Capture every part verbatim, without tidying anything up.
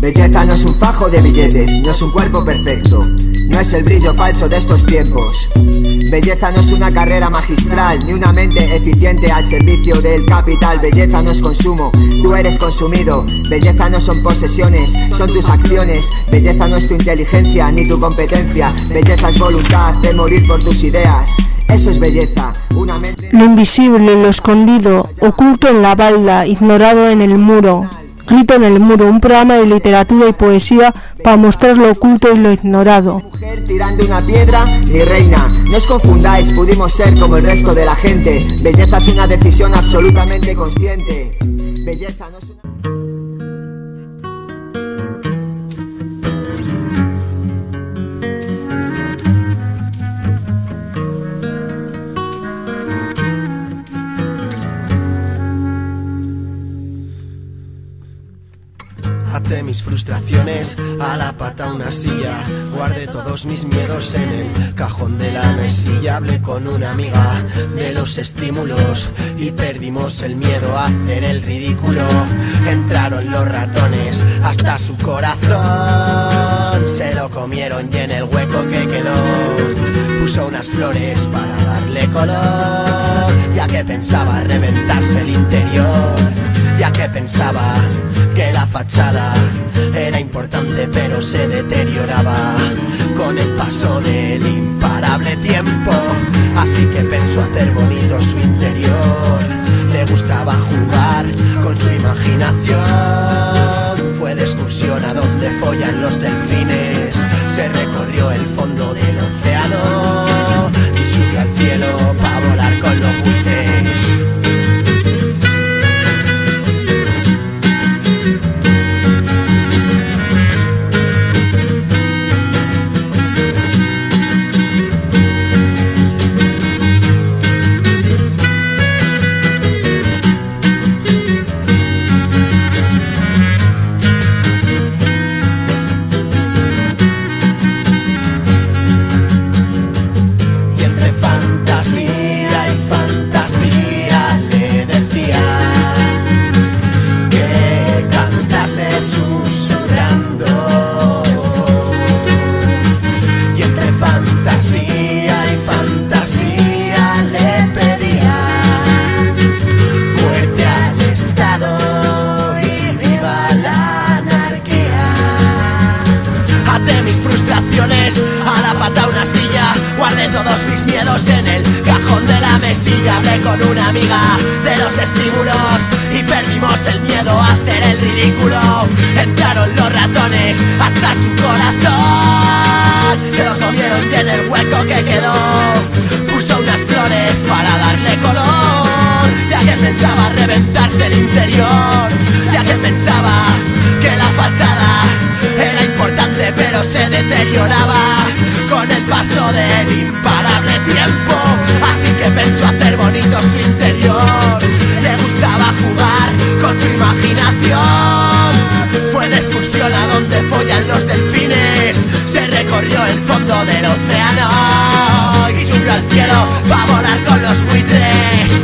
Belleza no es un fajo de billetes, no es un cuerpo perfecto, no es el brillo falso de estos tiempos. Belleza no es una carrera magistral, ni una mente eficiente al servicio del capital. Belleza no es consumo, tú eres consumido. Belleza no son posesiones, son tus acciones. Belleza no es tu inteligencia, ni tu competencia. Belleza es voluntad de morir por tus ideas. Eso es belleza, una mente... Lo invisible, lo escondido, oculto en la balda, ignorado en el muro. Grito en el muro, un programa de literatura y poesía para mostrar lo oculto y lo ignorado. Mujer tirando una piedra, mi reina, no os confundáis, pudimos ser como el resto de la gente. Belleza es una decisión absolutamente consciente. Belleza no es una... Até mis frustraciones a la pata una silla. Guardé todos mis miedos en el cajón de la mesilla. Hablé con una amiga de los estímulos y perdimos el miedo a hacer el ridículo. Entraron los ratones hasta su corazón, se lo comieron y en el hueco que quedó puso unas flores para darle color. Ya que pensaba reventarse el interior, ya que pensaba que la fachada era importante pero se deterioraba con el paso del imparable tiempo. Así que pensó hacer bonito su interior, le gustaba jugar con su imaginación. Fue de excursión a donde follan los delfines, se recorrió el fondo del océano y subió al cielo para volar con los buitres. A la pata una silla, guardé todos mis miedos en el cajón de la mesilla. Hablé con una amiga de los estímulos y perdimos el miedo a hacer el ridículo. Entraron los ratones hasta su corazón, se lo comieron y en el hueco que quedó puso unas flores para darle color. Ya que pensaba reventarse el interior, ya que pensaba que la fachada era importante pero se deterioraba con el paso del imparable tiempo. Así que pensó hacer bonito su interior, le gustaba jugar con su imaginación. Fue de excursión a donde follan los delfines, se recorrió el fondo del océano y subió al cielo para volar con los buitres.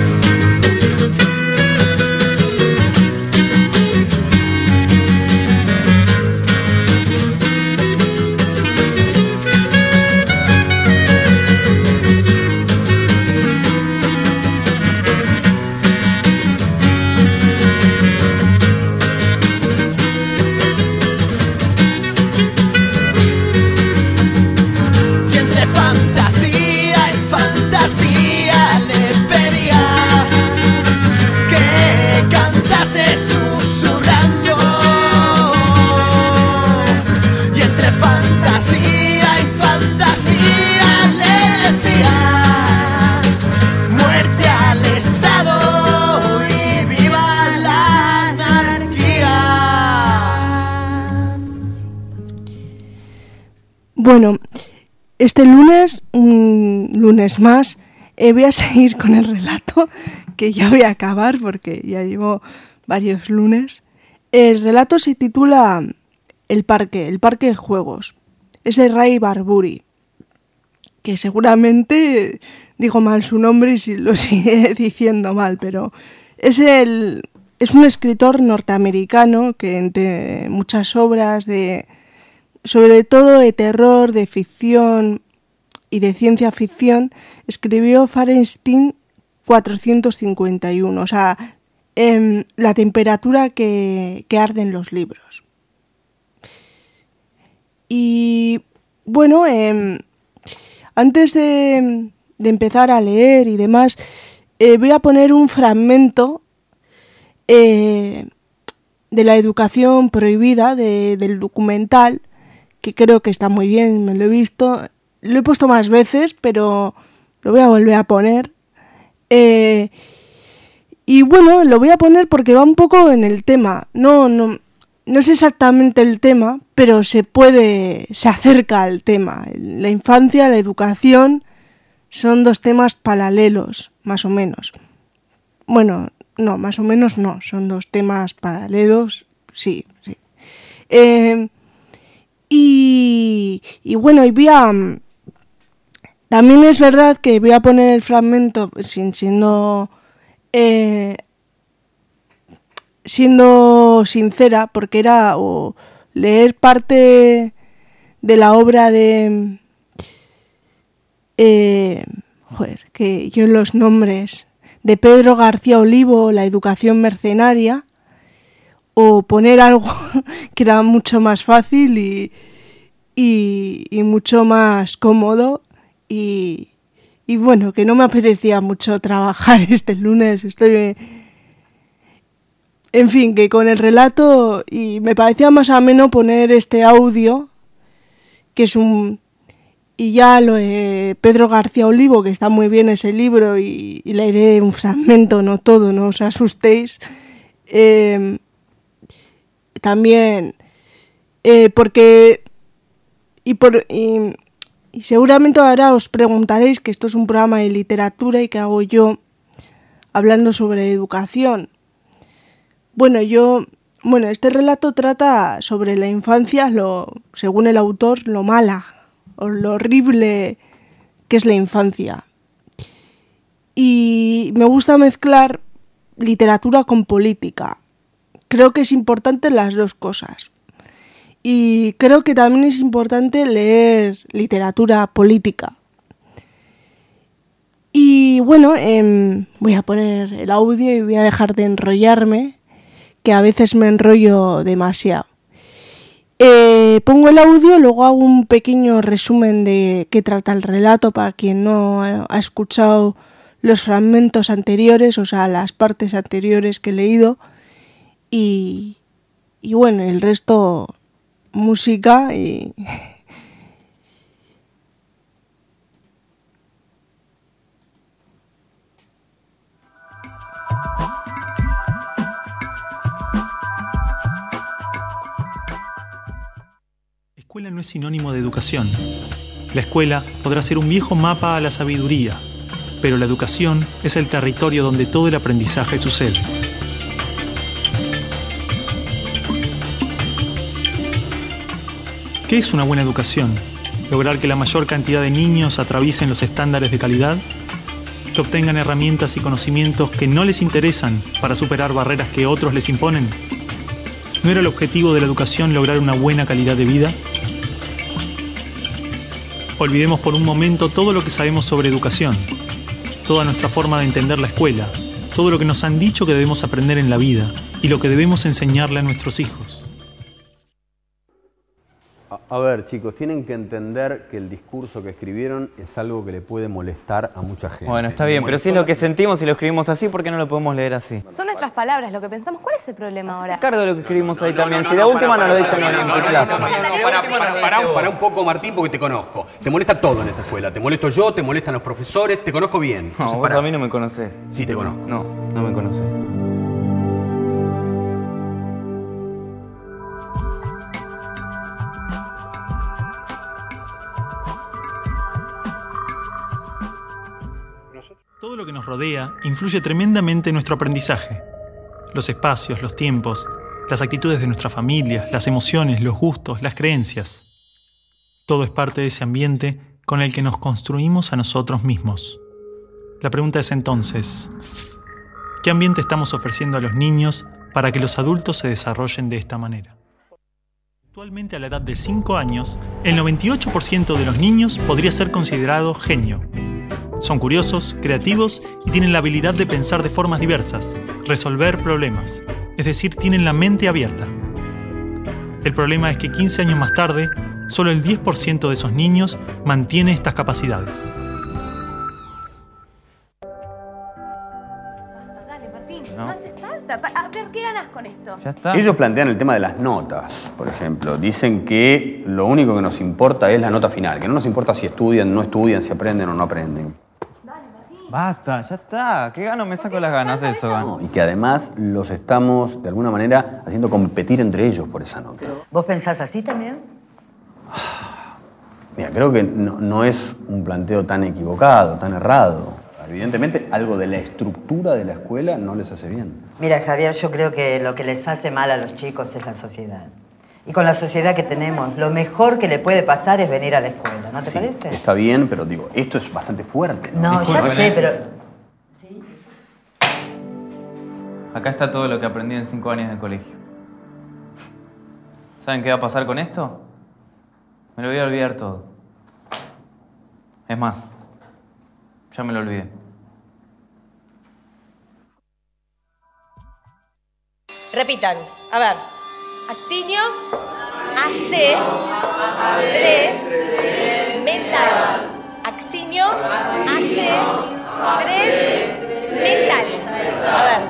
Bueno, este lunes, un lunes más, eh, voy a seguir con el relato, que ya voy a acabar porque ya llevo varios lunes. El relato se titula El Parque, el Parque de Juegos. Es de Ray Bradbury, que seguramente digo mal su nombre y si lo sigue diciendo mal, pero es el, es un escritor norteamericano que entre muchas obras de, sobre todo de terror, de ficción y de ciencia ficción, escribió Fahrenheit cuatrocientos cincuenta y uno, o sea, eh, la temperatura que, que arde en los libros. Y bueno, eh, antes de, de empezar a leer y demás, eh, voy a poner un fragmento eh, de la educación prohibida, de, del documental, que creo que está muy bien, me lo he visto, lo he puesto más veces, pero lo voy a volver a poner. Eh, y bueno, lo voy a poner porque va un poco en el tema, no, no, no es exactamente el tema, pero se puede, se acerca al tema. La infancia, la educación son dos temas paralelos, más o menos. Bueno, no, más o menos no, son dos temas paralelos, sí, sí. Eh, y, y bueno, y voy a... También es verdad que voy a poner el fragmento sin siendo... Eh, siendo sincera, porque era o leer parte de la obra de... Eh, joder, que yo los nombres... de Pedro García Olivo, La educación mercenaria, o poner algo que era mucho más fácil y, y, y mucho más cómodo y, y bueno, que no me apetecía mucho trabajar este lunes, estoy... En fin, que con el relato, y me parecía más ameno poner este audio, que es un... Y ya lo de Pedro García Olivo, que está muy bien ese libro, y, y leeré un fragmento, no todo, no os asustéis. Eh, también, eh, porque... Y, por, y, y seguramente ahora os preguntaréis que esto es un programa de literatura y que hago yo hablando sobre educación. Bueno, yo... Bueno, este relato trata sobre la infancia, lo, según el autor, lo mala o lo horrible que es la infancia. Y me gusta mezclar literatura con política. Creo que es importante las dos cosas. Y creo que también es importante leer literatura política. Y bueno, eh, voy a poner el audio y voy a dejar de enrollarme, que a veces me enrollo demasiado. Eh, pongo el audio, luego hago un pequeño resumen de qué trata el relato para quien no ha escuchado los fragmentos anteriores, o sea, las partes anteriores que he leído. Y, y bueno, el resto, música y... La escuela no es sinónimo de educación. La escuela podrá ser un viejo mapa a la sabiduría, pero la educación es el territorio donde todo el aprendizaje sucede. ¿Qué es una buena educación? ¿Lograr que la mayor cantidad de niños atraviesen los estándares de calidad? ¿Que obtengan herramientas y conocimientos que no les interesan para superar barreras que otros les imponen? ¿No era el objetivo de la educación lograr una buena calidad de vida? Olvidemos por un momento todo lo que sabemos sobre educación, toda nuestra forma de entender la escuela, todo lo que nos han dicho que debemos aprender en la vida y lo que debemos enseñarle a nuestros hijos. A ver, chicos, tienen que entender que el discurso que escribieron es algo que le puede molestar a mucha gente. Bueno, está bien, pero si es lo que sentimos y lo escribimos así, ¿por qué no lo podemos leer así? Son nuestras palabras, lo que pensamos. ¿Cuál es el problema ahora? Cargo de lo que escribimos ahí también. Si de última no lo dicen en mi clase. Pará un poco, Martín, porque te conozco. Te molesta todo en esta escuela. Te molesto yo, te molestan los profesores, te conozco bien. No, vos a mí no me conocés. Sí, te conozco. No, no me conocés. Todo lo que nos rodea influye tremendamente en nuestro aprendizaje. Los espacios, los tiempos, las actitudes de nuestras familias, las emociones, los gustos, las creencias. Todo es parte de ese ambiente con el que nos construimos a nosotros mismos. La pregunta es entonces, ¿Qué ambiente estamos ofreciendo a los niños para que los adultos se desarrollen de esta manera? Actualmente, a la edad de cinco años, el noventa y ocho por ciento de los niños podría ser considerado genio. Son curiosos, creativos y tienen la habilidad de pensar de formas diversas, resolver problemas, es decir, tienen la mente abierta. El problema es que quince años más tarde, solo el diez por ciento de esos niños mantiene estas capacidades. Dale, Martín, No. no hace falta. Pa- A ver, ¿qué ganas con esto? Ya está. Ellos plantean el tema de las notas, por ejemplo. Dicen que lo único que nos importa es la nota final, que no nos importa si estudian, no estudian, si aprenden o no aprenden. Basta, ya está. ¿Qué gano me saco las ganas de eso? No, y que además los estamos, de alguna manera, haciendo competir entre ellos por esa nota. ¿Vos pensás así también? Mira, creo que no, no es un planteo tan equivocado, tan errado. Evidentemente, algo de la estructura de la escuela no les hace bien. Mira, Javier, yo creo que lo que les hace mal a los chicos es la sociedad. Y con la sociedad que tenemos, lo mejor que le puede pasar es venir a la escuela, ¿no te Sí, parece? está bien, pero digo, esto es bastante fuerte. No, Disculpen, ya sé, ¿eh? pero... Acá está todo lo que aprendí en cinco años de colegio. ¿Saben qué va a pasar con esto? Me lo voy a olvidar todo. Es más, ya me lo olvidé. Repitan, a ver. Actinio, A C, tres, mental. Actinio, A C, tres, mental. A ver.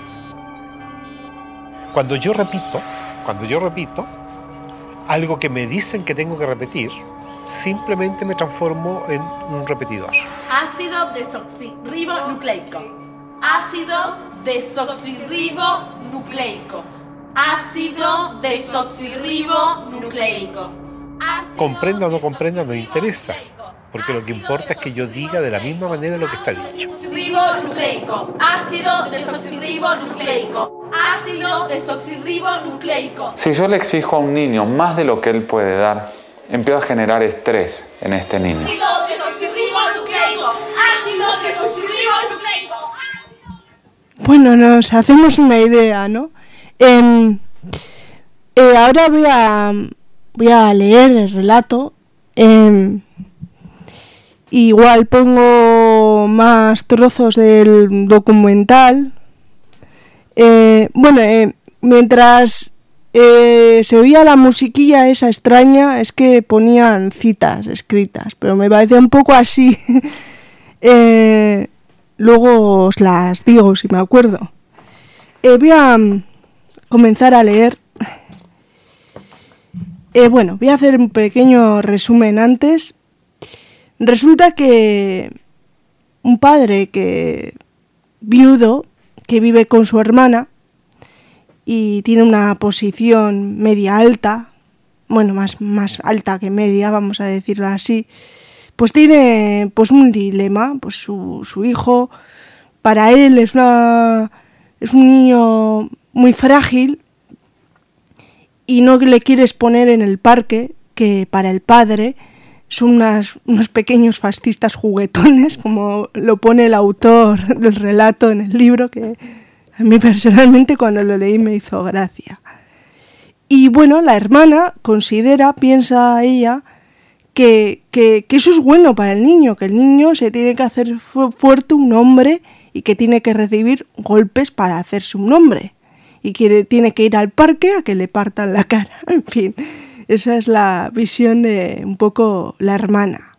Cuando yo repito, cuando yo repito, algo que me dicen que tengo que repetir, simplemente me transformo en un repetidor. Ácido desoxirribonucleico. Ácido desoxirribonucleico. Ácido desoxirribonucleico. Comprenda o no comprenda, no interesa, porque lo que importa es que yo diga de la misma manera lo que está dicho. Ribonucleico. Ácido desoxirribonucleico. Ácido desoxirribonucleico. Si yo le exijo a un niño más de lo que él puede dar, empiezo a generar estrés en este niño. Ácido desoxirribonucleico. Ácido desoxirribonucleico. Bueno, nos hacemos una idea, ¿no? Eh, eh, ahora voy a, voy a leer el relato. Eh, igual pongo más trozos del documental. Eh, bueno, eh, mientras eh, se oía la musiquilla esa extraña, es que ponían citas escritas, pero me parecía un poco así. eh, luego os las digo si me acuerdo. Eh, voy a um, comenzar a leer. Eh, bueno, voy a hacer un pequeño resumen antes. Resulta que un padre que viudo, que vive con su hermana y tiene una posición media alta, bueno, más, más alta que media, vamos a decirlo así, pues tiene pues un dilema. Pues su, su hijo, para él es una es un niño muy frágil y no le quiere exponer en el parque, que para el padre son unas, unos pequeños fascistas juguetones, como lo pone el autor del relato en el libro, que a mí personalmente cuando lo leí me hizo gracia. Y bueno, la hermana considera, piensa ella, que, que, que eso es bueno para el niño, que el niño se tiene que hacer fu- fuerte, un hombre, y que tiene que recibir golpes para hacerse un hombre, y que tiene que ir al parque a que le partan la cara. En fin, esa es la visión de un poco la hermana.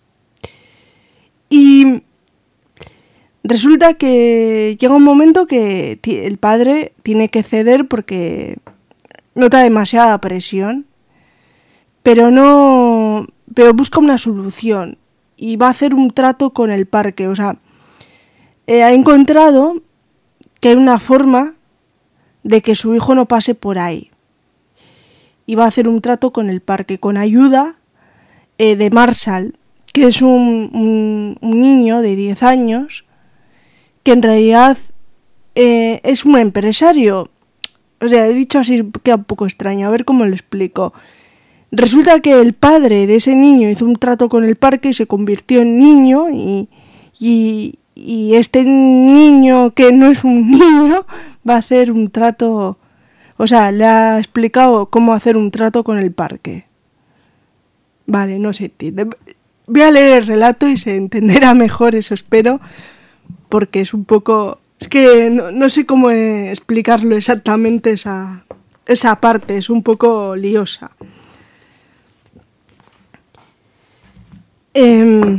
Y resulta que llega un momento que el padre tiene que ceder porque nota demasiada presión, pero no, pero busca una solución y va a hacer un trato con el parque. O sea, eh, ha encontrado que hay una forma de que su hijo no pase por ahí. Y va a hacer un trato con el parque, con ayuda eh, de Marshall, que es un, un, un niño de diez años, que en realidad eh, es un empresario. O sea, he dicho así, queda un poco extraño, a ver cómo lo explico. Resulta que el padre de ese niño hizo un trato con el parque y se convirtió en niño y, y, y este niño, que no es un niño, va a hacer un trato, o sea, le ha explicado cómo hacer un trato con el parque. Vale, no se entiende. Voy a leer el relato y se entenderá mejor, eso espero, porque es un poco... Es que no, no sé cómo explicarlo exactamente esa, esa parte, es un poco liosa. Eh,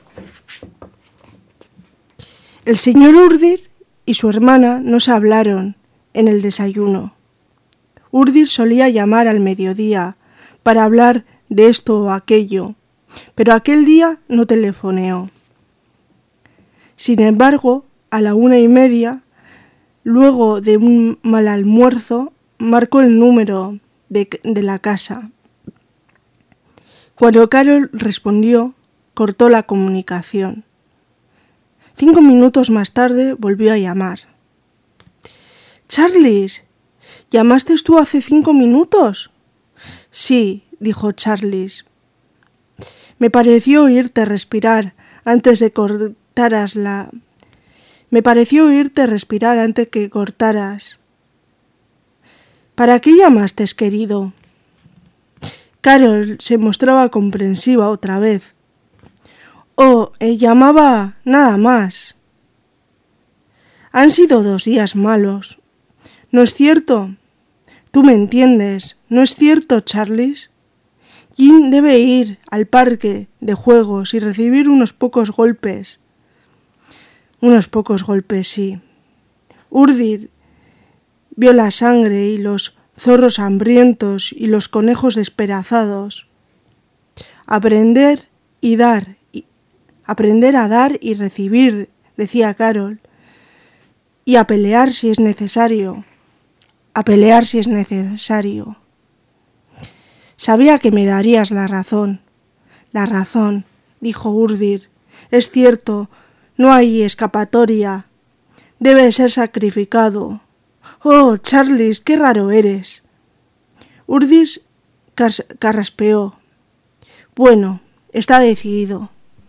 el señor Urdir y su hermana no se hablaron en el desayuno. Urdir solía llamar al mediodía para hablar de esto o aquello, pero aquel día no telefoneó. Sin embargo, a la una y media, luego de un mal almuerzo, marcó el número de, de la casa. Cuando Carol respondió, cortó la comunicación. Cinco minutos más tarde volvió a llamar. «Charles, ¿llamaste tú hace cinco minutos?» «Sí», dijo Charles. «Me pareció oírte respirar antes de cortaras la... Me pareció oírte respirar antes que cortaras». «¿Para qué llamaste, querido?» Carol se mostraba comprensiva otra vez. «Oh, eh, llamaba nada más. Han sido dos días malos. ¿No es cierto? Tú me entiendes, ¿no es cierto, Charles? Jim debe ir al parque de juegos y recibir unos pocos golpes». «Unos pocos golpes, sí». Urdir vio la sangre y los zorros hambrientos y los conejos despedazados. Aprender y dar, y, aprender a dar y recibir, decía Carol, y a pelear si es necesario, a pelear si es necesario. «Sabía que me darías la razón, la razón», dijo Urdir. «Es cierto, no hay escapatoria, debe ser sacrificado». «Oh, Charles, qué raro eres». Urdir cas- carraspeó. «Bueno, está decidido».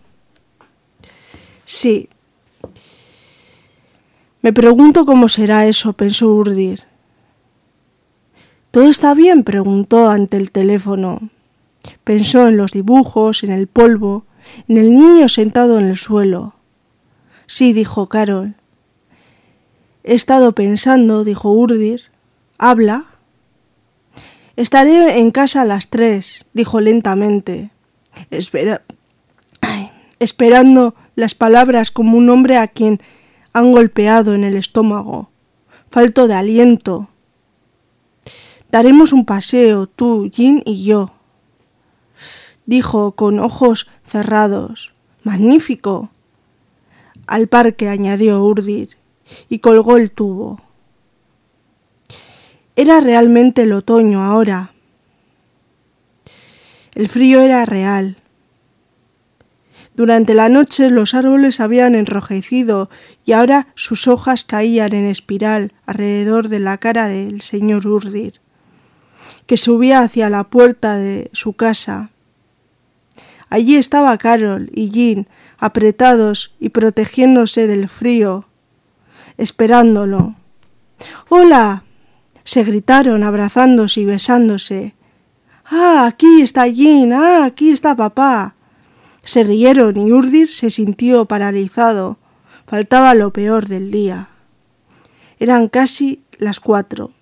«Sí». «Me pregunto cómo será eso», pensó Urdir. «¿Todo está bien?», preguntó ante el teléfono. Pensó en los dibujos, en el polvo, en el niño sentado en el suelo. «Sí», dijo Carol. «He estado pensando», dijo Urdir. «¿Habla?» «Estaré en casa a las tres», dijo lentamente, Espera... Ay, esperando las palabras como un hombre a quien han golpeado en el estómago, falto de aliento. «Daremos un paseo, tú, Jim y yo», dijo con ojos cerrados. «Magnífico». «Al parque», añadió Urdir, y colgó el tubo. Era realmente el otoño ahora. El frío era real. Durante la noche los árboles habían enrojecido y ahora sus hojas caían en espiral alrededor de la cara del señor Urdir, que subía hacia la puerta de su casa. Allí estaba Carol y Jim, apretados y protegiéndose del frío, esperándolo. «¡Hola!», se gritaron abrazándose y besándose. «¡Ah, aquí está Jim! ¡Ah, aquí está papá!». Se rieron y Urdir se sintió paralizado. Faltaba lo peor del día. Eran casi las cuatro.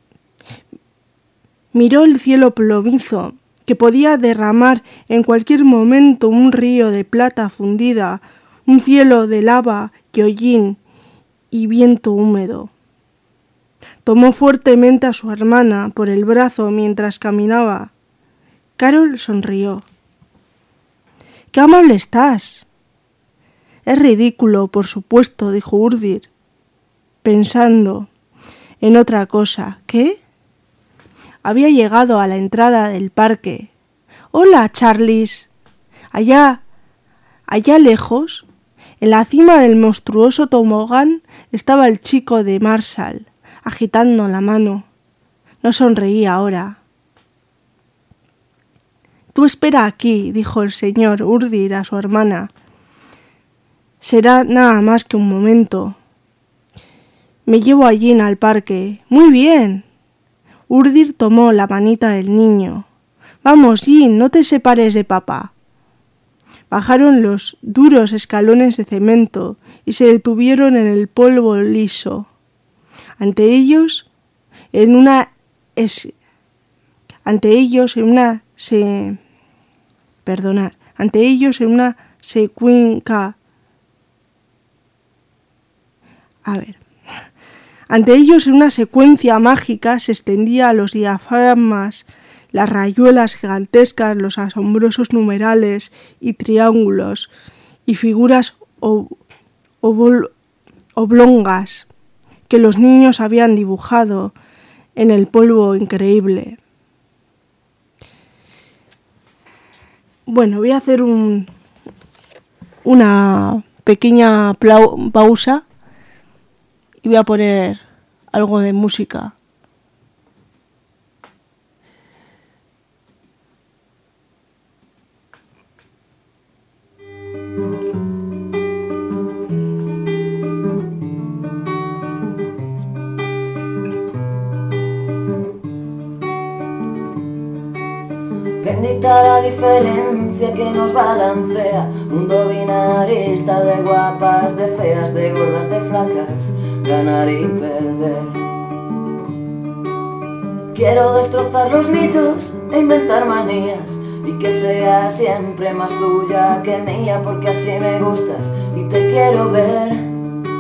Miró el cielo plomizo, que podía derramar en cualquier momento un río de plata fundida, un cielo de lava y hollín y viento húmedo. Tomó fuertemente a su hermana por el brazo mientras caminaba. Carol sonrió. «¡Qué amable estás!». «Es ridículo, por supuesto», dijo Urdir, pensando en otra cosa. ¿Qué? Había llegado a la entrada del parque. «Hola, Charles». Allá, allá lejos, en la cima del monstruoso tobogán, estaba el chico de Marshall, agitando la mano. No sonreía ahora. «Tú espera aquí», dijo el señor Urdir a su hermana. será nada más que un momento. Me llevo a Jin al parque. Muy bien. Urdir tomó la manita del niño. Vamos, Jin, no te separes de papá. Bajaron los duros escalones de cemento y se detuvieron en el polvo liso. Ante ellos, en una es, ante ellos en una se perdonad, ante ellos en una secuencia a ver. Ante ellos en una secuencia mágica se extendía los diafragmas, las rayuelas gigantescas, los asombrosos numerales y triángulos y figuras ob- obol- oblongas que los niños habían dibujado en el polvo increíble. Bueno, voy a hacer un, una pequeña plau- pausa y voy a poner algo de música. Bendita la diferencia que nos balancea, mundo binarista de guapas, de feas, de gordas, de flacas, ganar y perder. Quiero destrozar los mitos e inventar manías, y que sea siempre más tuya que mía, porque así me gustas y te quiero ver.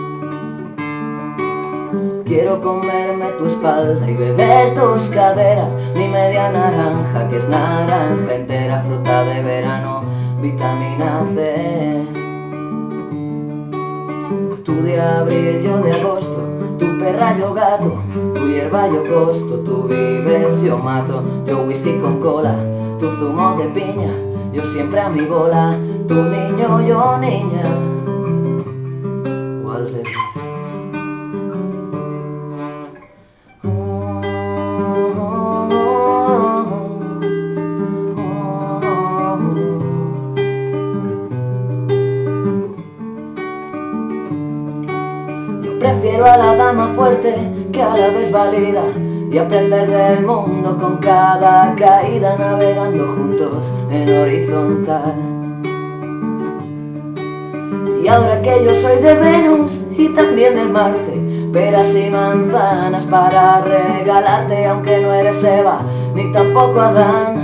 Quiero comerme tu espalda y beber tus caderas, mi media naranja que es naranja entera, fruta de verano, vitamina C. Tú de abril, yo de agosto, tu perra, yo gato, tu hierba, yo costo, tú vives, yo mato, yo whisky con cola, tu zumo de piña, yo siempre a mi bola, tu niño, yo niña, o al revés. Prefiero a la dama fuerte que a la desvalida, y aprender del mundo con cada caída, navegando juntos en horizontal. Y ahora que yo soy de Venus y también de Marte, peras y manzanas para regalarte, aunque no eres Eva ni tampoco Adán.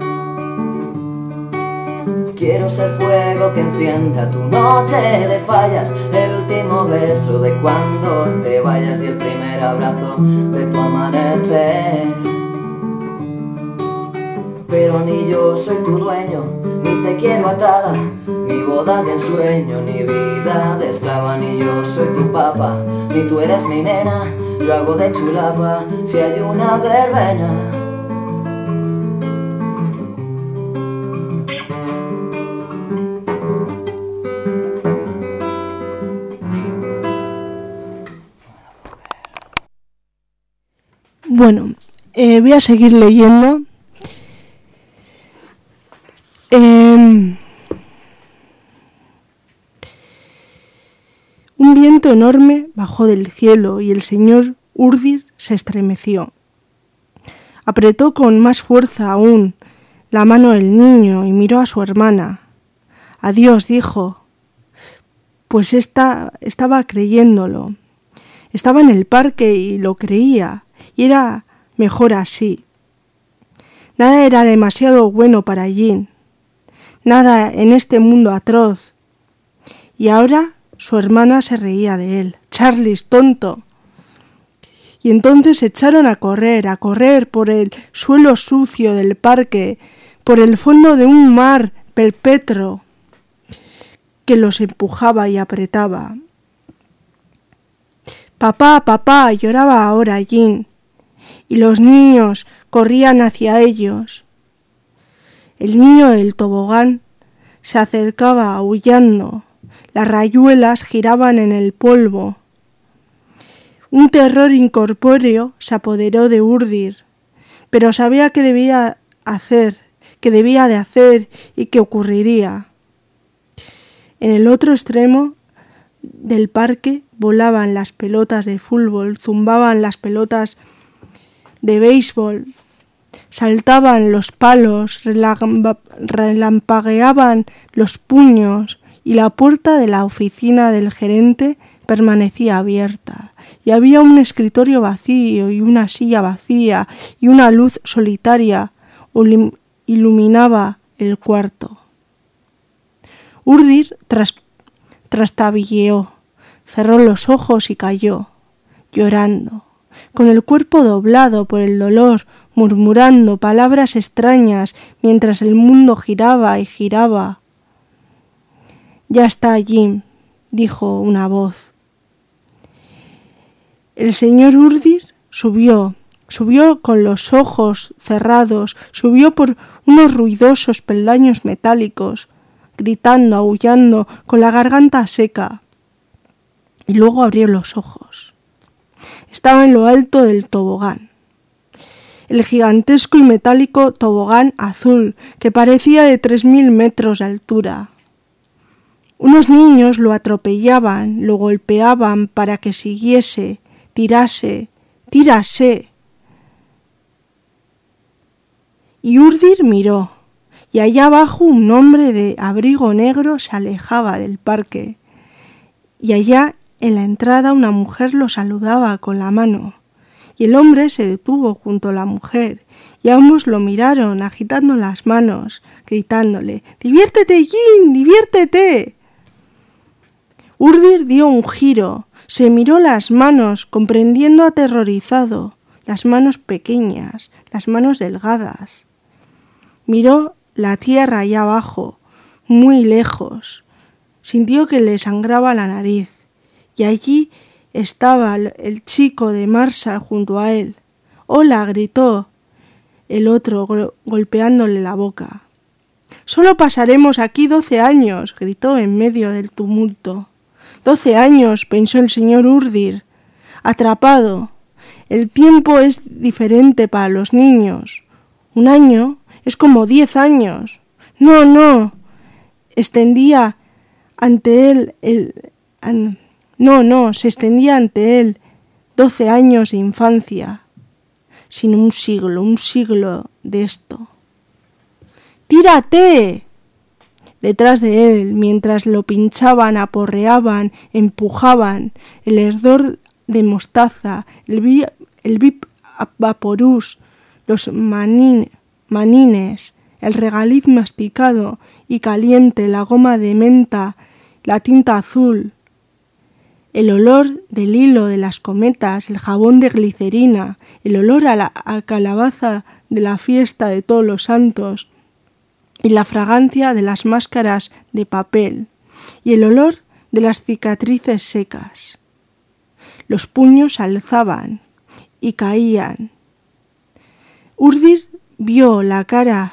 Quiero ser fuego que encienda tu noche de fallas, el último beso de cuando te vayas y el primer abrazo de tu amanecer. Pero ni yo soy tu dueño, ni te quiero atada, ni boda de ensueño, ni vida de esclava, ni yo soy tu papa, ni tú eres mi nena, yo hago de chulapa si hay una verbena. Bueno, eh, voy a seguir leyendo. Eh, un viento enorme bajó del cielo y el señor Urdir se estremeció. Apretó con más fuerza aún la mano del niño y miró a su hermana. Adiós, dijo, pues esta, estaba creyéndolo. Estaba en el parque y lo creía. Y era mejor así. Nada era demasiado bueno para Jin. Nada en este mundo atroz. Y ahora su hermana se reía de él. Charlis, tonto. Y entonces se echaron a correr, a correr por el suelo sucio del parque, por el fondo de un mar perpetuo que los empujaba y apretaba. Papá, papá, lloraba ahora Jin. Y los niños corrían hacia ellos. El niño del tobogán se acercaba aullando. Las rayuelas giraban en el polvo. Un terror incorpóreo se apoderó de Urdir, pero sabía que debía hacer, que debía de hacer y que ocurriría. En el otro extremo del parque volaban las pelotas de fútbol, zumbaban las pelotas de béisbol, saltaban los palos, relampagueaban los puños y la puerta de la oficina del gerente permanecía abierta. Y había un escritorio vacío y una silla vacía y una luz solitaria iluminaba el cuarto. Urdir tras, trastabilleó, cerró los ojos y cayó, llorando, con el cuerpo doblado por el dolor, murmurando palabras extrañas mientras el mundo giraba y giraba. «Ya está, Jim», dijo una voz. El señor Urdir subió, subió con los ojos cerrados, subió por unos ruidosos peldaños metálicos, gritando, aullando, con la garganta seca. Y luego abrió los ojos. Estaba en lo alto del tobogán. El gigantesco y metálico tobogán azul, que parecía de tres mil metros de altura. Unos niños lo atropellaban, lo golpeaban para que siguiese, tirase, tirase. Y Urdir miró, y allá abajo un hombre de abrigo negro se alejaba del parque, y allá en la entrada una mujer lo saludaba con la mano, y el hombre se detuvo junto a la mujer, y ambos lo miraron agitando las manos, gritándole: «¡Diviértete, Jim! ¡Diviértete!». Urdir dio un giro, se miró las manos, comprendiendo aterrorizado, las manos pequeñas, las manos delgadas. Miró la tierra allá abajo, muy lejos. Sintió que le sangraba la nariz, y allí estaba el chico de Marshall junto a él. «¡Hola!», gritó el otro, gol- golpeándole la boca. «Solo pasaremos aquí doce años», gritó en medio del tumulto. Doce años, pensó el señor Urdir, atrapado. El tiempo es diferente para los niños. Un año es como diez años. No, no. Extendía ante él el... An, no, no, se extendía ante él doce años de infancia. Sin un siglo, un siglo de esto. ¡Tírate!, detrás de él, mientras lo pinchaban, aporreaban, empujaban, el herdor de mostaza, el, vi, el vip vaporús, los manin, manines, el regaliz masticado y caliente, la goma de menta, la tinta azul, el olor del hilo de las cometas, el jabón de glicerina, el olor a la a calabaza de la fiesta de todos los santos, y la fragancia de las máscaras de papel, y el olor de las cicatrices secas. Los puños se alzaban y caían. Urdir vio la cara.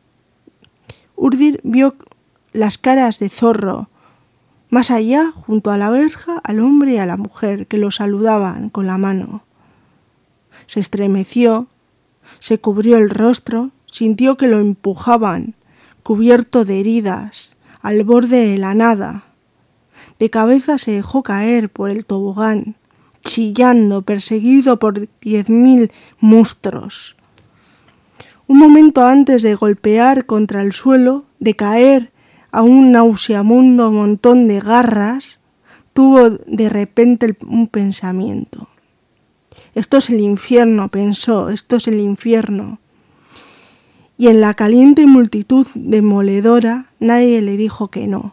Urdir vio las caras de zorro. Más allá, junto a la verja, al hombre y a la mujer que lo saludaban con la mano. Se estremeció, se cubrió el rostro, sintió que lo empujaban, cubierto de heridas, al borde de la nada. De cabeza se dejó caer por el tobogán, chillando, perseguido por diez mil monstruos. Un momento antes de golpear contra el suelo, de caer a un nauseabundo montón de garras, tuvo de repente un pensamiento. Esto es el infierno, pensó, esto es el infierno. Y en la caliente multitud demoledora nadie le dijo que no.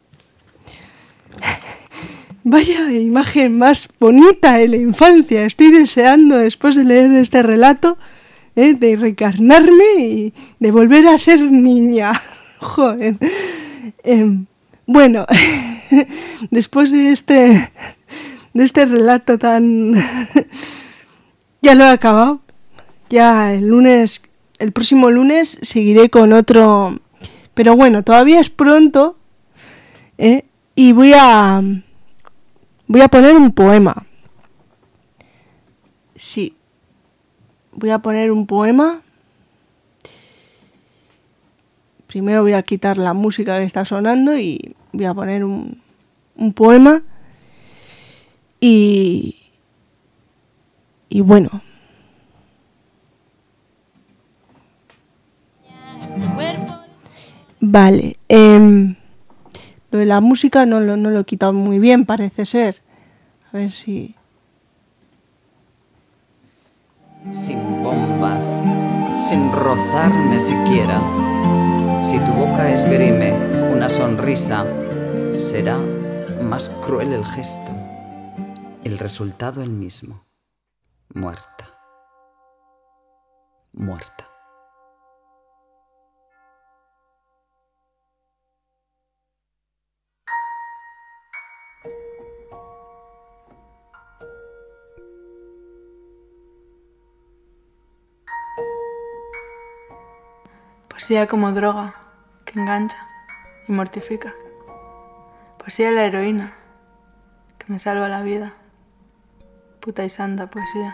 Vaya imagen más bonita de la infancia. Estoy deseando, después de leer este relato, eh, de reencarnarme y de volver a ser niña. Joder. Eh, bueno, después de este, de este relato tan... ya lo he acabado. Ya el lunes... El próximo lunes seguiré con otro, pero bueno, todavía es pronto, ¿eh? Y voy a voy a poner un poema. Sí, voy a poner un poema. Primero voy a quitar la música que está sonando y voy a poner un, un poema y, y bueno. Vale, eh, lo de la música no lo, no lo he quitado muy bien, parece ser. A ver si... Sin bombas, sin rozarme siquiera. Si tu boca esgrime una sonrisa, será más cruel el gesto, el resultado el mismo. Muerta. Muerta. Poesía como droga, que engancha y mortifica. Poesía de la heroína, que me salva la vida. Puta y santa poesía.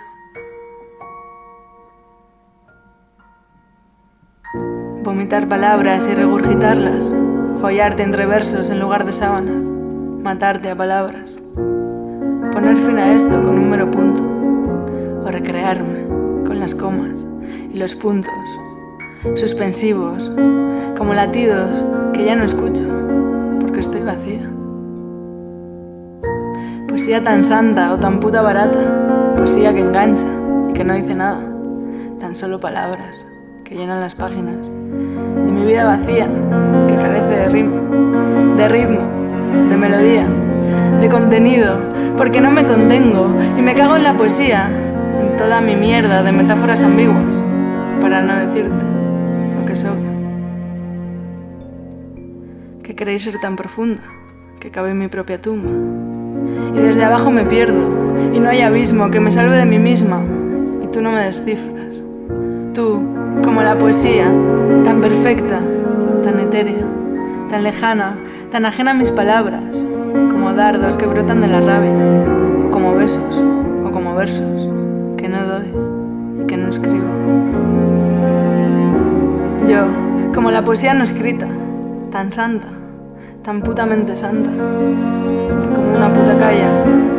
Vomitar palabras y regurgitarlas. Follarte entre versos en lugar de sábanas. Matarte a palabras. Poner fin a esto con un mero punto. O recrearme con las comas y los puntos suspensivos, como latidos que ya no escucho, porque estoy vacía. Poesía tan santa o tan puta barata, poesía que engancha y que no dice nada, tan solo palabras que llenan las páginas de mi vida vacía, que carece de rima, de ritmo, de melodía, de contenido, porque no me contengo y me cago en la poesía, en toda mi mierda de metáforas ambiguas, para no decirte que es obvio. Que queréis ser tan profunda que cabe en mi propia tumba. Y desde abajo me pierdo y no hay abismo que me salve de mí misma. Y tú no me descifras. Tú, como la poesía, tan perfecta, tan etérea, tan lejana, tan ajena a mis palabras, como dardos que brotan de la rabia, o como besos, o como versos que no doy y que no escribo. Yo, como la poesía no escrita, tan santa, tan putamente santa, que como una puta calla.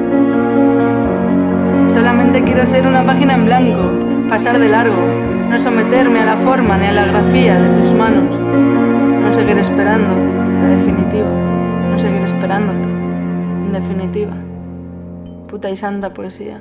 Solamente quiero ser una página en blanco, pasar de largo, no someterme a la forma ni a la grafía de tus manos, no seguir esperando la definitiva, no seguir esperándote, en definitiva, puta y santa poesía.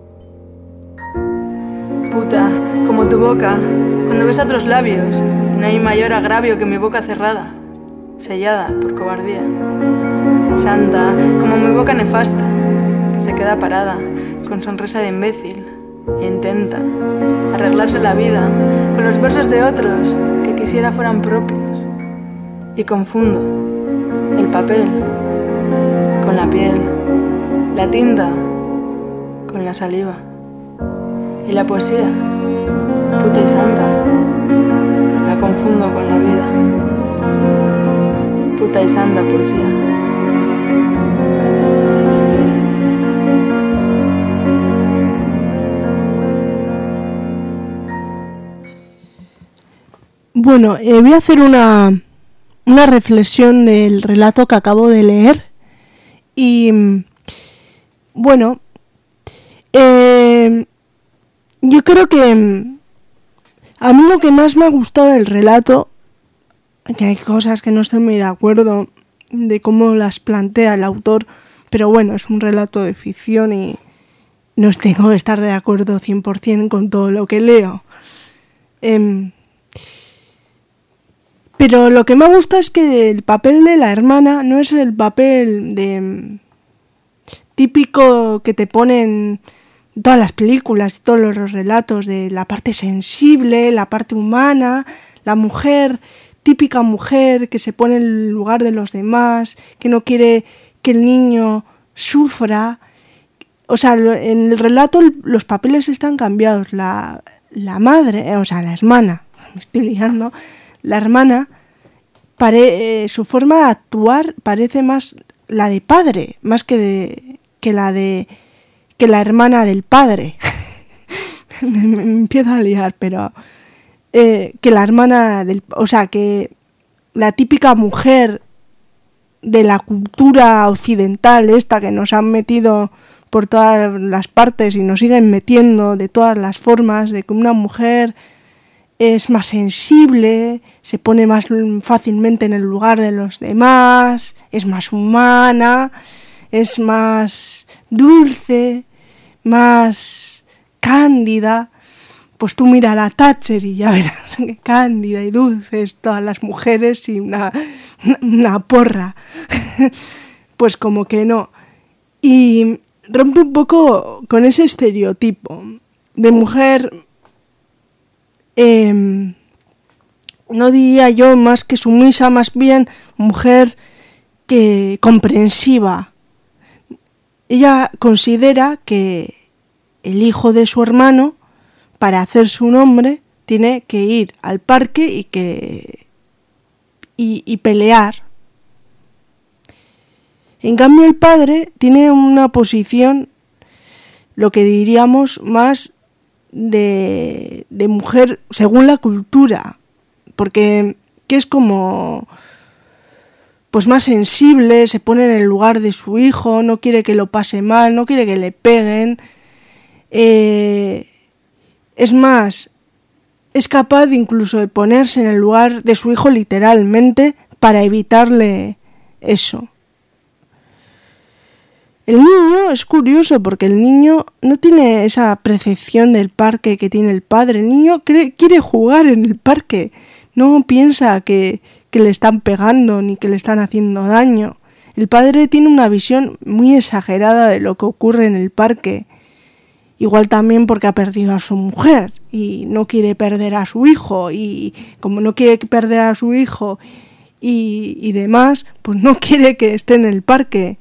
Puta, como tu boca, cuando ves a otros labios, no hay mayor agravio que mi boca cerrada, sellada por cobardía. Santa, como mi boca nefasta, que se queda parada, con sonrisa de imbécil, e intenta arreglarse la vida con los versos de otros que quisiera fueran propios. Y confundo el papel con la piel, la tinta con la saliva. Y la poesía, puta y santa, la confundo con la vida. Puta y santa poesía. Bueno, eh, voy a hacer una, una reflexión del relato que acabo de leer. Y, bueno, eh... yo creo que a mí lo que más me ha gustado del relato, que hay cosas que no estoy muy de acuerdo de cómo las plantea el autor, pero bueno, es un relato de ficción y no tengo que estar de acuerdo cien por ciento con todo lo que leo. Eh, pero lo que me gusta es que el papel de la hermana no es el papel de típico que te ponen todas las películas y todos los relatos de la parte sensible, la parte humana, la mujer, típica mujer que se pone en el lugar de los demás, que no quiere que el niño sufra. O sea, en el relato los papeles están cambiados. La, la madre, o sea, la hermana, me estoy liando, la hermana, pare, eh, su forma de actuar parece más la de padre, más que, de, que la de... que la hermana del padre. me, me, me empiezo a liar, pero eh, que la hermana del, o sea, que la típica mujer de la cultura occidental esta que nos han metido por todas las partes y nos siguen metiendo de todas las formas, de que una mujer es más sensible, se pone más fácilmente en el lugar de los demás, es más humana, es más dulce, más cándida. Pues tú mira a la Thatcher y ya verás qué cándida y dulces todas las mujeres y una, una porra. Pues como que no. Y rompe un poco con ese estereotipo de mujer, eh, no diría yo más que sumisa, más bien mujer que comprensiva. Ella considera que el hijo de su hermano, para hacerse un hombre, tiene que ir al parque y que y, y pelear. En cambio, el padre tiene una posición, lo que diríamos, más de, de mujer según la cultura, porque que es como pues más sensible, se pone en el lugar de su hijo, no quiere que lo pase mal, no quiere que le peguen. Eh, es más, es capaz incluso de ponerse en el lugar de su hijo literalmente para evitarle eso. El niño es curioso porque el niño no tiene esa percepción del parque que tiene el padre. El niño cree, quiere jugar en el parque, no piensa que, que le están pegando ni que le están haciendo daño. El padre tiene una visión muy exagerada de lo que ocurre en el parque. Igual también porque ha perdido a su mujer y no quiere perder a su hijo, y como no quiere perder a su hijo y, y demás, pues no quiere que esté en el parque.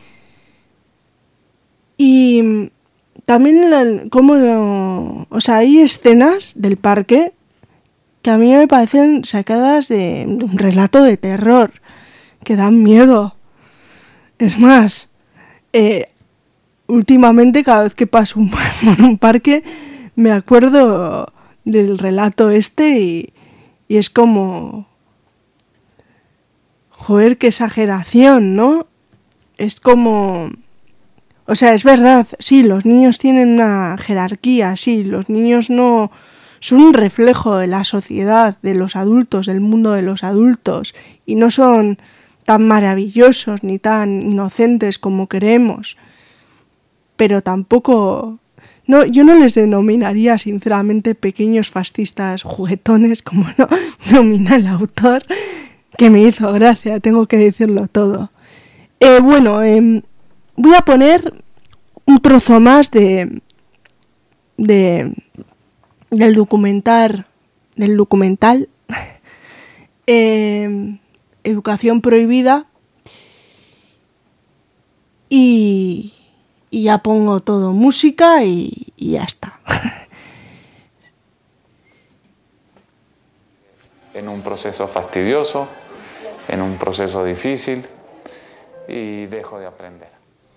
Y también como, o sea, hay escenas del parque que a mí me parecen sacadas de un relato de terror, que dan miedo. Es más, eh, últimamente cada vez que paso un, por un parque me acuerdo del relato este y, y es como, joder, qué exageración, ¿no? Es como, o sea, es verdad, sí, los niños tienen una jerarquía, sí, los niños no son un reflejo de la sociedad, de los adultos, del mundo de los adultos, y no son tan maravillosos ni tan inocentes como queremos. Pero tampoco, no, yo no les denominaría sinceramente pequeños fascistas juguetones, como no nomina el autor, que me hizo gracia, tengo que decirlo todo. Eh, bueno, eh, voy a poner un trozo más de, de del documental, del documental eh, Educación Prohibida, y Y ya pongo todo música y, y ya está. En un proceso fastidioso, en un proceso difícil, y dejo de aprender.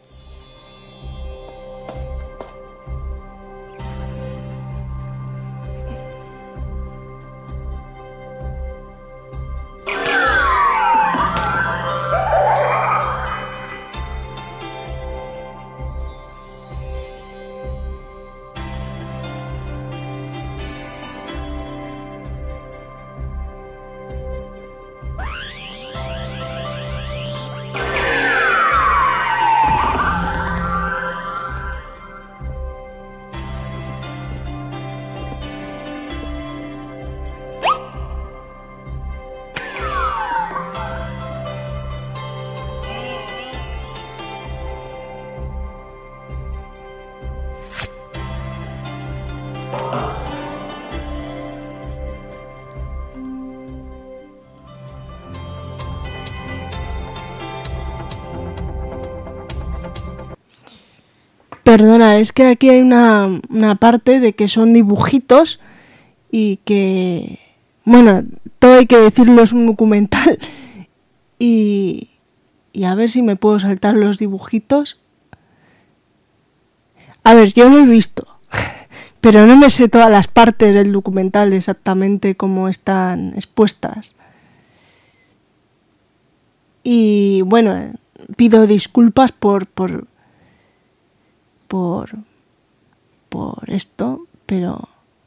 Perdona, es que aquí hay una, una parte de que son dibujitos y que, bueno, todo hay que decirlo, es un documental y, y a ver si me puedo saltar los dibujitos. A ver, yo lo he visto, pero no me sé todas las partes del documental exactamente cómo están expuestas. Y bueno, eh, pido disculpas por, por, por, por esto, pero...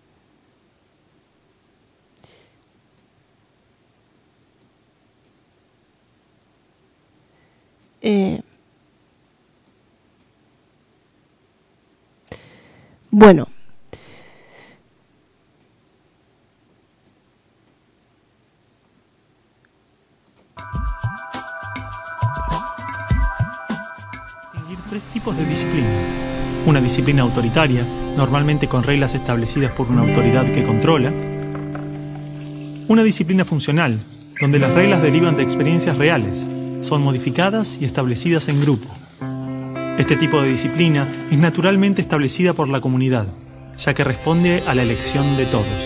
Eh, bueno, tres tipos de disciplina. Una disciplina autoritaria, normalmente con reglas establecidas por una autoridad que controla. Una disciplina funcional, donde las reglas derivan de experiencias reales, son modificadas y establecidas en grupo. Este tipo de disciplina es naturalmente establecida por la comunidad, ya que responde a la elección de todos.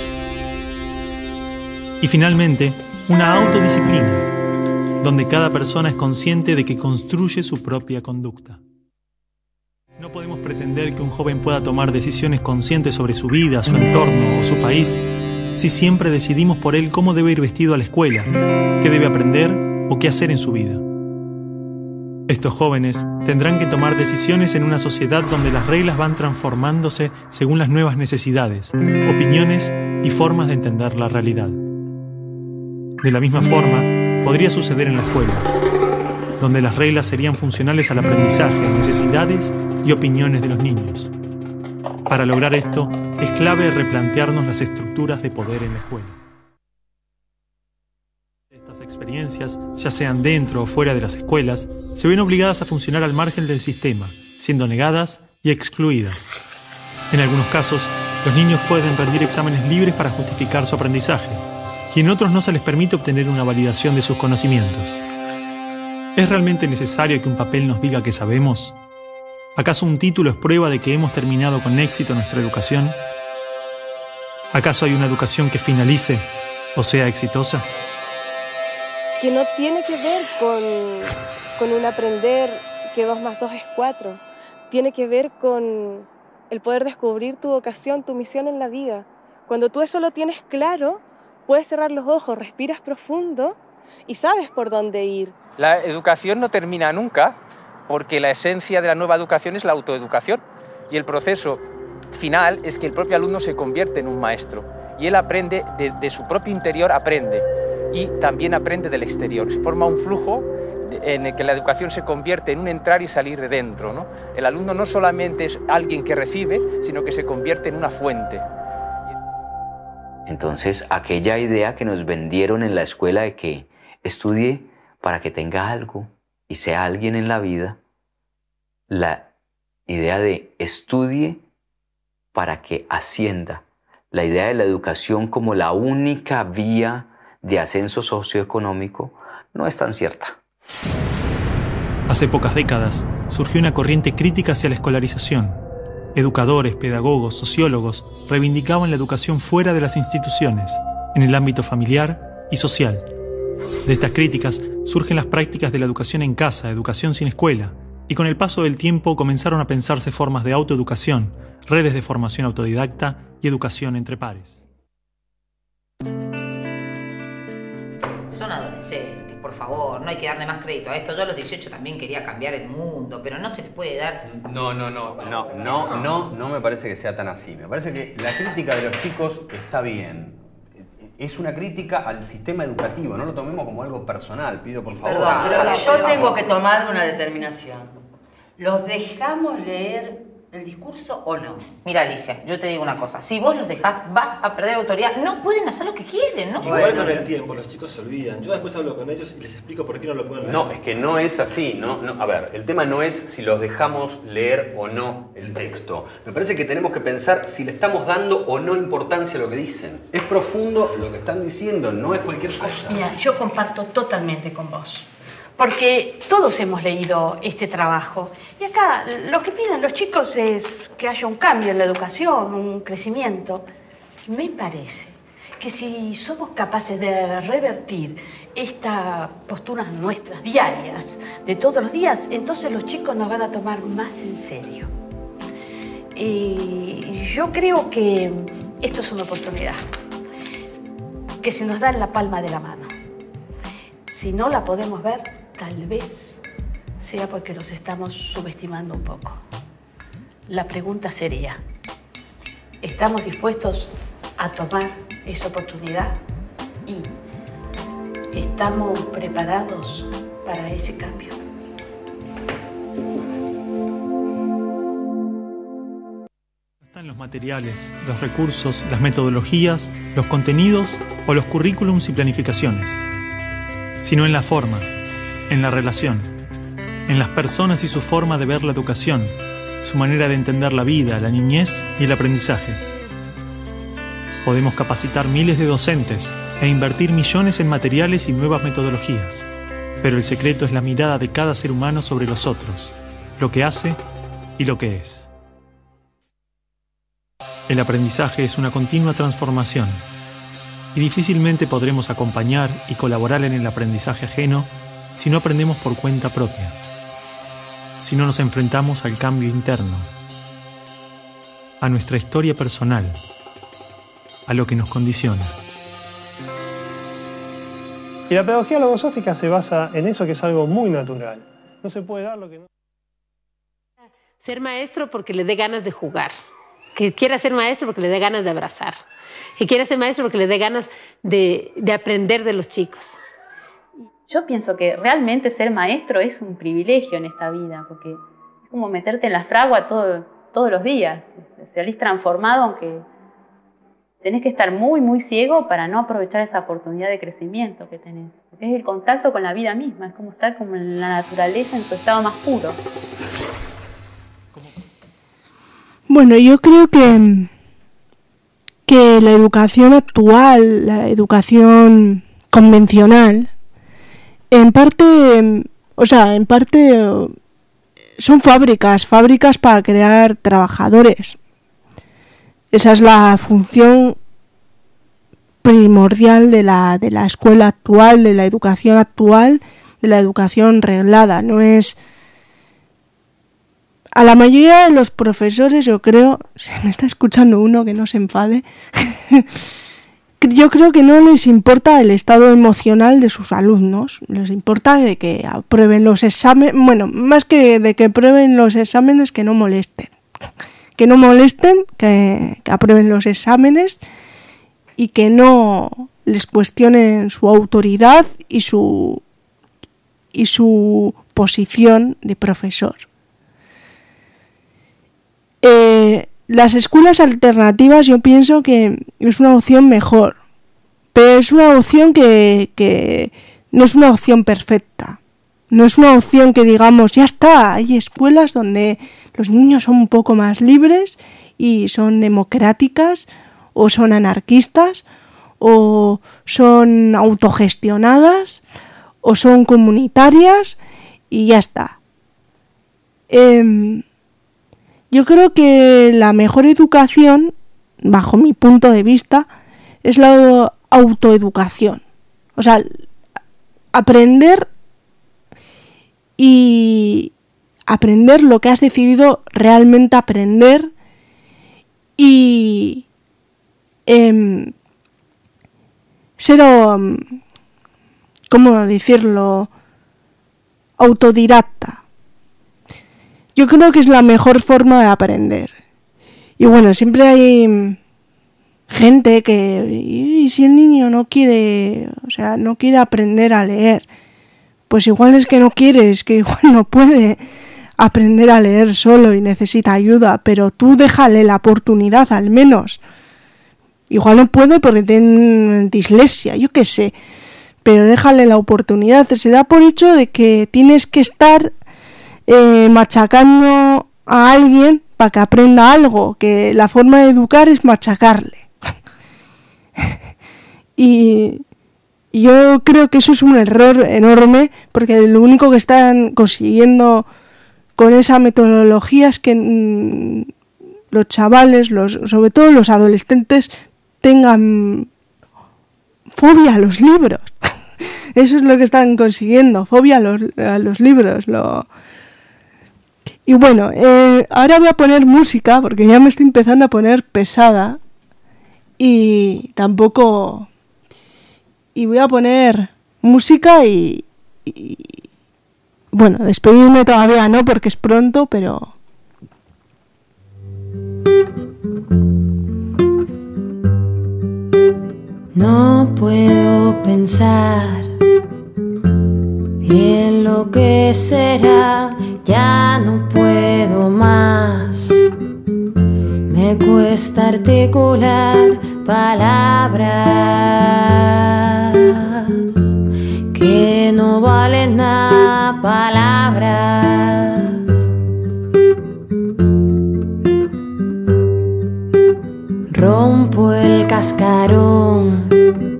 Y finalmente, una autodisciplina, donde cada persona es consciente de que construye su propia conducta. No podemos pretender que un joven pueda tomar decisiones conscientes sobre su vida, su entorno o su país si siempre decidimos por él cómo debe ir vestido a la escuela, qué debe aprender o qué hacer en su vida. Estos jóvenes tendrán que tomar decisiones en una sociedad donde las reglas van transformándose según las nuevas necesidades, opiniones y formas de entender la realidad. De la misma forma, podría suceder en la escuela, donde las reglas serían funcionales al aprendizaje, necesidades y opiniones de los niños. Para lograr esto, es clave replantearnos las estructuras de poder en la escuela. Estas experiencias, ya sean dentro o fuera de las escuelas, se ven obligadas a funcionar al margen del sistema, siendo negadas y excluidas. En algunos casos, los niños pueden rendir exámenes libres para justificar su aprendizaje, y en otros no se les permite obtener una validación de sus conocimientos. ¿Es realmente necesario que un papel nos diga que sabemos? ¿Acaso un título es prueba de que hemos terminado con éxito nuestra educación? ¿Acaso hay una educación que finalice o sea exitosa? Que no tiene que ver con, con un aprender que dos más dos es cuatro. Tiene que ver con el poder descubrir tu vocación, tu misión en la vida. Cuando tú eso lo tienes claro, puedes cerrar los ojos, respiras profundo y sabes por dónde ir. La educación no termina nunca, porque la esencia de la nueva educación es la autoeducación. Y el proceso final es que el propio alumno se convierte en un maestro. Y él aprende, de, de su propio interior aprende. Y también aprende del exterior. Se forma un flujo en el que la educación se convierte en un entrar y salir de dentro, ¿no? El alumno no solamente es alguien que recibe, sino que se convierte en una fuente. Entonces, aquella idea que nos vendieron en la escuela de que estudie para que tenga algo y sea alguien en la vida, la idea de estudie para que ascienda, la idea de la educación como la única vía de ascenso socioeconómico, no es tan cierta. Hace pocas décadas surgió una corriente crítica hacia la escolarización. Educadores, pedagogos, sociólogos reivindicaban la educación fuera de las instituciones, en el ámbito familiar y social. De estas críticas surgen las prácticas de la educación en casa, educación sin escuela, y con el paso del tiempo comenzaron a pensarse formas de autoeducación, redes de formación autodidacta y educación entre pares. Son adolescentes, por favor, no hay que darle más crédito a esto. Yo a los dieciocho también quería cambiar el mundo, pero no se les puede dar... No, no, no, no, no, no, no me parece que sea tan así. Me parece que la crítica de los chicos está bien. Es una crítica al sistema educativo, no lo tomemos como algo personal, pido por favor. Perdón, pero yo tengo que tomar una determinación. ¿Los dejamos leer el discurso o no? Mira, Alicia, yo te digo una cosa. Si vos los dejás, vas a perder autoridad. No pueden hacer lo que quieren, ¿no? Igual con el tiempo, los chicos se olvidan. Yo después hablo con ellos y les explico por qué no lo pueden leer. No, es que no es así. No, no. A ver, el tema no es si los dejamos leer o no el texto. Me parece que tenemos que pensar si le estamos dando o no importancia a lo que dicen. Es profundo lo que están diciendo, no es cualquier cosa. Mira, yo comparto totalmente con vos. Porque todos hemos leído este trabajo. Y acá lo que piden los chicos es que haya un cambio en la educación, un crecimiento. Me parece que si somos capaces de revertir estas posturas nuestras diarias, de todos los días, entonces los chicos nos van a tomar más en serio. Y yo creo que esto es una oportunidad que se nos da en la palma de la mano. Si no la podemos ver, tal vez sea porque los estamos subestimando un poco. La pregunta sería, ¿estamos dispuestos a tomar esa oportunidad? ¿Y estamos preparados para ese cambio? Están los materiales, los recursos, las metodologías, los contenidos o los currículums y planificaciones, sino en la forma, en la relación, en las personas y su forma de ver la educación, su manera de entender la vida, la niñez y el aprendizaje. Podemos capacitar miles de docentes e invertir millones en materiales y nuevas metodologías, pero el secreto es la mirada de cada ser humano sobre los otros, lo que hace y lo que es. El aprendizaje es una continua transformación y difícilmente podremos acompañar y colaborar en el aprendizaje ajeno si no aprendemos por cuenta propia, si no nos enfrentamos al cambio interno, a nuestra historia personal, a lo que nos condiciona. Y la pedagogía logosófica se basa en eso, que es algo muy natural. No se puede dar lo que no... Ser maestro porque le dé ganas de jugar, que quiera ser maestro porque le dé ganas de abrazar, que quiera ser maestro porque le dé ganas de, de aprender de los chicos. Yo pienso que realmente ser maestro es un privilegio en esta vida, porque es como meterte en la fragua todo, todos los días. Salís transformado, aunque tenés que estar muy, muy ciego para no aprovechar esa oportunidad de crecimiento que tenés. Porque es el contacto con la vida misma, es como estar como en la naturaleza en su estado más puro. Bueno, yo creo que, que la educación actual, la educación convencional, en parte, o sea, en parte son fábricas, fábricas para crear trabajadores. Esa es la función primordial de la, de la escuela actual, de la educación actual, de la educación reglada. No es... A la mayoría de los profesores, yo creo, si me está escuchando uno que no se enfade, yo creo que no les importa el estado emocional de sus alumnos, les importa de que aprueben los exámenes, bueno, más que de que aprueben los exámenes, que no molesten, que no molesten, que, que aprueben los exámenes y que no les cuestionen su autoridad y su, y su posición de profesor. Eh, las escuelas alternativas yo pienso que es una opción mejor, pero es una opción que, que no es una opción perfecta. No es una opción que digamos, ya está, hay escuelas donde los niños son un poco más libres y son democráticas, o son anarquistas, o son autogestionadas, o son comunitarias, y ya está. Eh, yo creo que la mejor educación, bajo mi punto de vista, es la autoeducación. O sea, aprender y aprender lo que has decidido realmente aprender y eh, ser, um, ¿cómo decirlo?, autodidacta. Yo creo que es la mejor forma de aprender. Y bueno, siempre hay gente que, y si el niño no quiere, o sea, no quiere aprender a leer, pues igual es que no quiere, es que igual no puede aprender a leer solo y necesita ayuda, pero tú déjale la oportunidad al menos. Igual no puede porque tiene dislexia, yo qué sé, pero déjale la oportunidad. Se da por hecho de que tienes que estar eh, machacando a alguien para que aprenda algo, que la forma de educar es machacarle. y yo creo que eso es un error enorme, porque lo único que están consiguiendo con esa metodología es que mmm, los chavales, los, sobre todo los adolescentes, tengan fobia a los libros. Eso es lo que están consiguiendo, fobia a los, a los libros. Lo... Y bueno, eh, ahora voy a poner música, porque ya me estoy empezando a poner pesada. Y tampoco... Y voy a poner música y, y, bueno, despedirme todavía no, porque es pronto, pero... No puedo pensar en lo que será, ya no puedo más. Me cuesta articular palabras que no valen nada, palabras. Rompo el cascarón,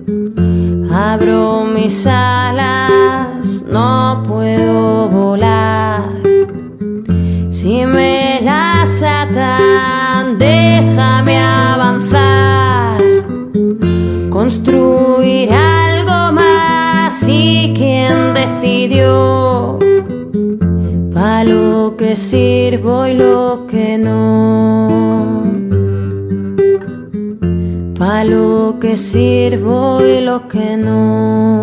abro mis alas, no puedo volar. Si me las atan, déjame avanzar, construir algo más. ¿Y quién decidió pa' lo que sirvo y lo que no? Pa' lo que sirvo y lo que no.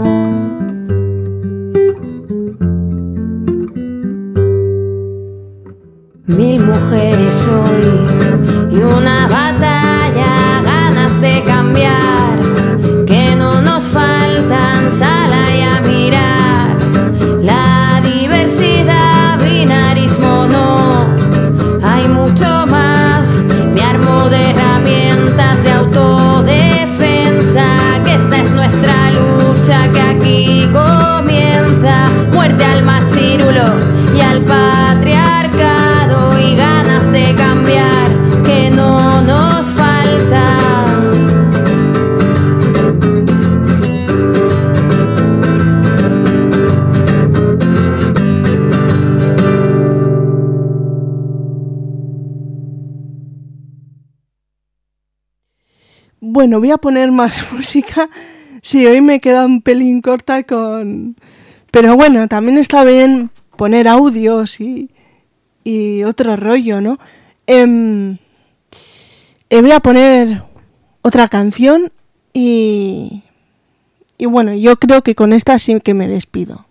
Mil mujeres hoy y una batalla, ganas de cambiar, que no nos faltan, sal ahí a mirar. La diversidad, binarismo no, hay mucho más. Me armo de herramientas de autodefensa, que esta es nuestra lucha, que aquí comienza. Muerte al machirulo y al patriarcado, y ganas de cambiar que no nos faltan. Bueno, voy a poner más música. Sí, hoy me queda un pelín corta con... Pero bueno, también está bien poner audios y, y otro rollo, ¿no? Eh, eh, voy a poner otra canción y... Y bueno, yo creo que con esta sí que me despido.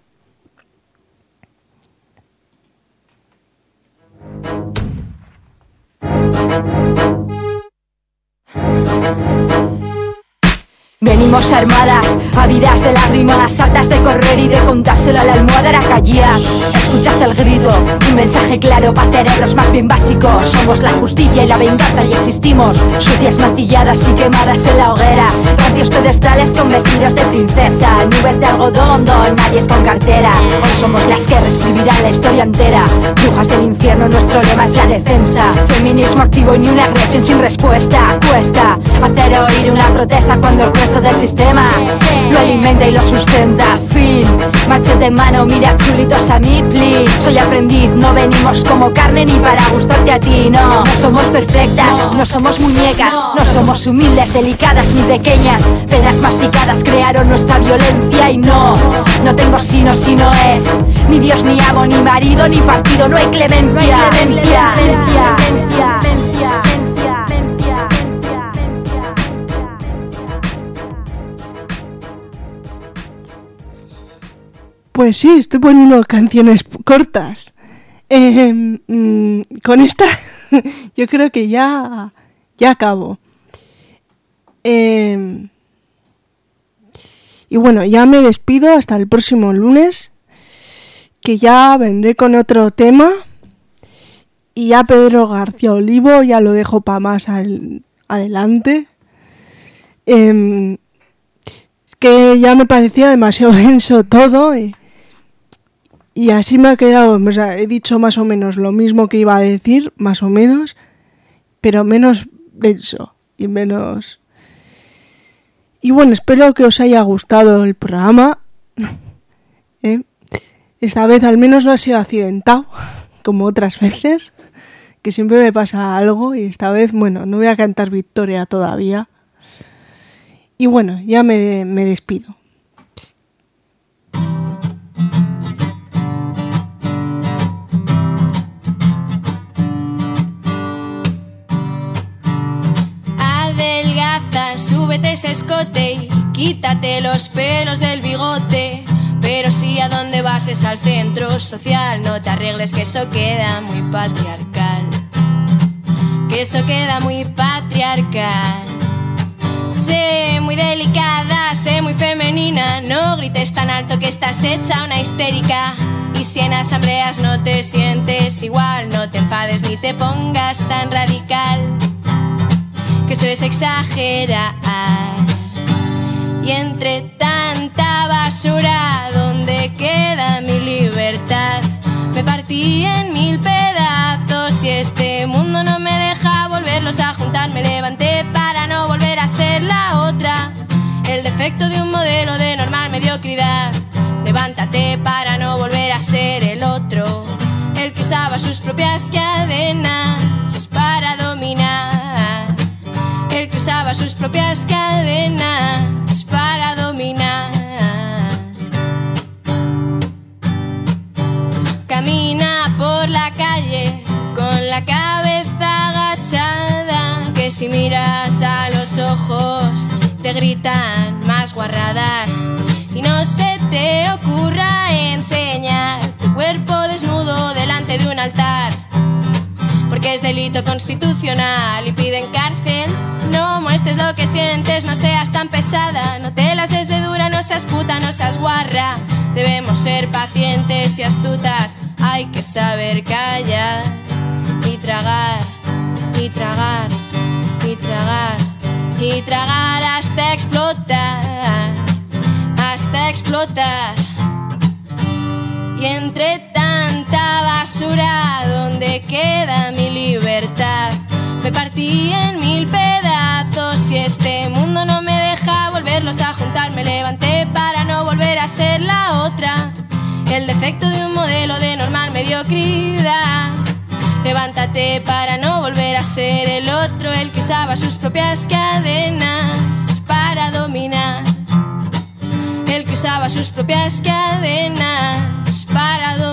Venimos armadas, ávidas de lágrimas, hartas de correr y de contárselo a la almohada Aracayá. Escuchad el grito, un mensaje claro para cerebros más bien básicos. Somos la justicia y la venganza y existimos sucias, mancilladas y quemadas en la hoguera. Radios pedestales con vestidos de princesa, nubes de algodón, don nadie es con cartera. Hoy somos las que reescribirán la historia entera. Brujas del infierno, nuestro lema es la defensa. Feminismo activo y ni una agresión sin respuesta. Cuesta hacer oír una protesta cuando el resto del sistema lo alimenta y lo sustenta. Fin, machete en mano, mira chulitos a mí, please. Soy aprendiz, no venimos como carne ni para gustarte a ti, no. No somos perfectas, no somos muñecas, no somos humildes, delicadas ni pequeñas. Penas masticadas crearon nuestra violencia y no, no tengo sino si no es ni Dios, ni amo, ni marido, ni partido. No hay clemencia, clemencia, clemencia, clemencia, clemencia. Pues sí, estoy poniendo canciones cortas. Eh, mmm, con esta yo creo que ya, ya acabo. Eh, y bueno, ya me despido hasta el próximo lunes, que ya vendré con otro tema. Y ya Pedro García Olivo ya lo dejo para más al, adelante. Eh, que ya me parecía demasiado denso todo y... Y así me ha quedado, o sea, he dicho más o menos lo mismo que iba a decir, más o menos, pero menos denso y menos... Y bueno, espero que os haya gustado el programa. ¿Eh? Esta vez al menos no ha sido accidentado, como otras veces, que siempre me pasa algo y esta vez, bueno, no voy a cantar victoria todavía. Y bueno, ya me, me despido. Súbete ese escote y quítate los pelos del bigote. Pero si allá donde vas es al centro social. No te arregles que eso queda muy patriarcal. Que eso queda muy patriarcal. Sé muy delicada, sé muy femenina. No grites tan alto que estás hecha una histérica. Y si en asambleas no te sientes igual, no te enfades ni te pongas tan radical. Que eso es exagerar. Y entre tanta basura, ¿dónde queda mi libertad? Me partí en mil pedazos y este mundo no me deja volverlos a juntar. Me levanté para no volver a ser la otra, el defecto de un modelo de normal mediocridad. Levántate para no volver a ser el otro, el que usaba sus propias cadenas para dominar. El que usaba sus propias cadenas para dominar. Camina por la calle con la cabeza agachada, que si miras a los ojos te gritan más guarradas. Y no se te ocurra enseñar tu cuerpo desnudo delante de un altar, porque es delito constitucional y piden cárcel. No muestres lo que sientes, no seas tan pesada, no te las des de dura, no seas puta, no seas guarra. Debemos ser pacientes y astutas, hay que saber callar y tragar, y tragar, y tragar, y tragar hasta explotar, hasta explotar. Y entre tanta basura, ¿dónde queda mi libertad? Me partí en mil pedazos y este mundo no me deja volverlos a juntar. Me levanté para no volver a ser la otra, el defecto de un modelo de normal mediocridad. Levántate para no volver a ser el otro, el que usaba sus propias cadenas para dominar. El que usaba sus propias cadenas para dominar.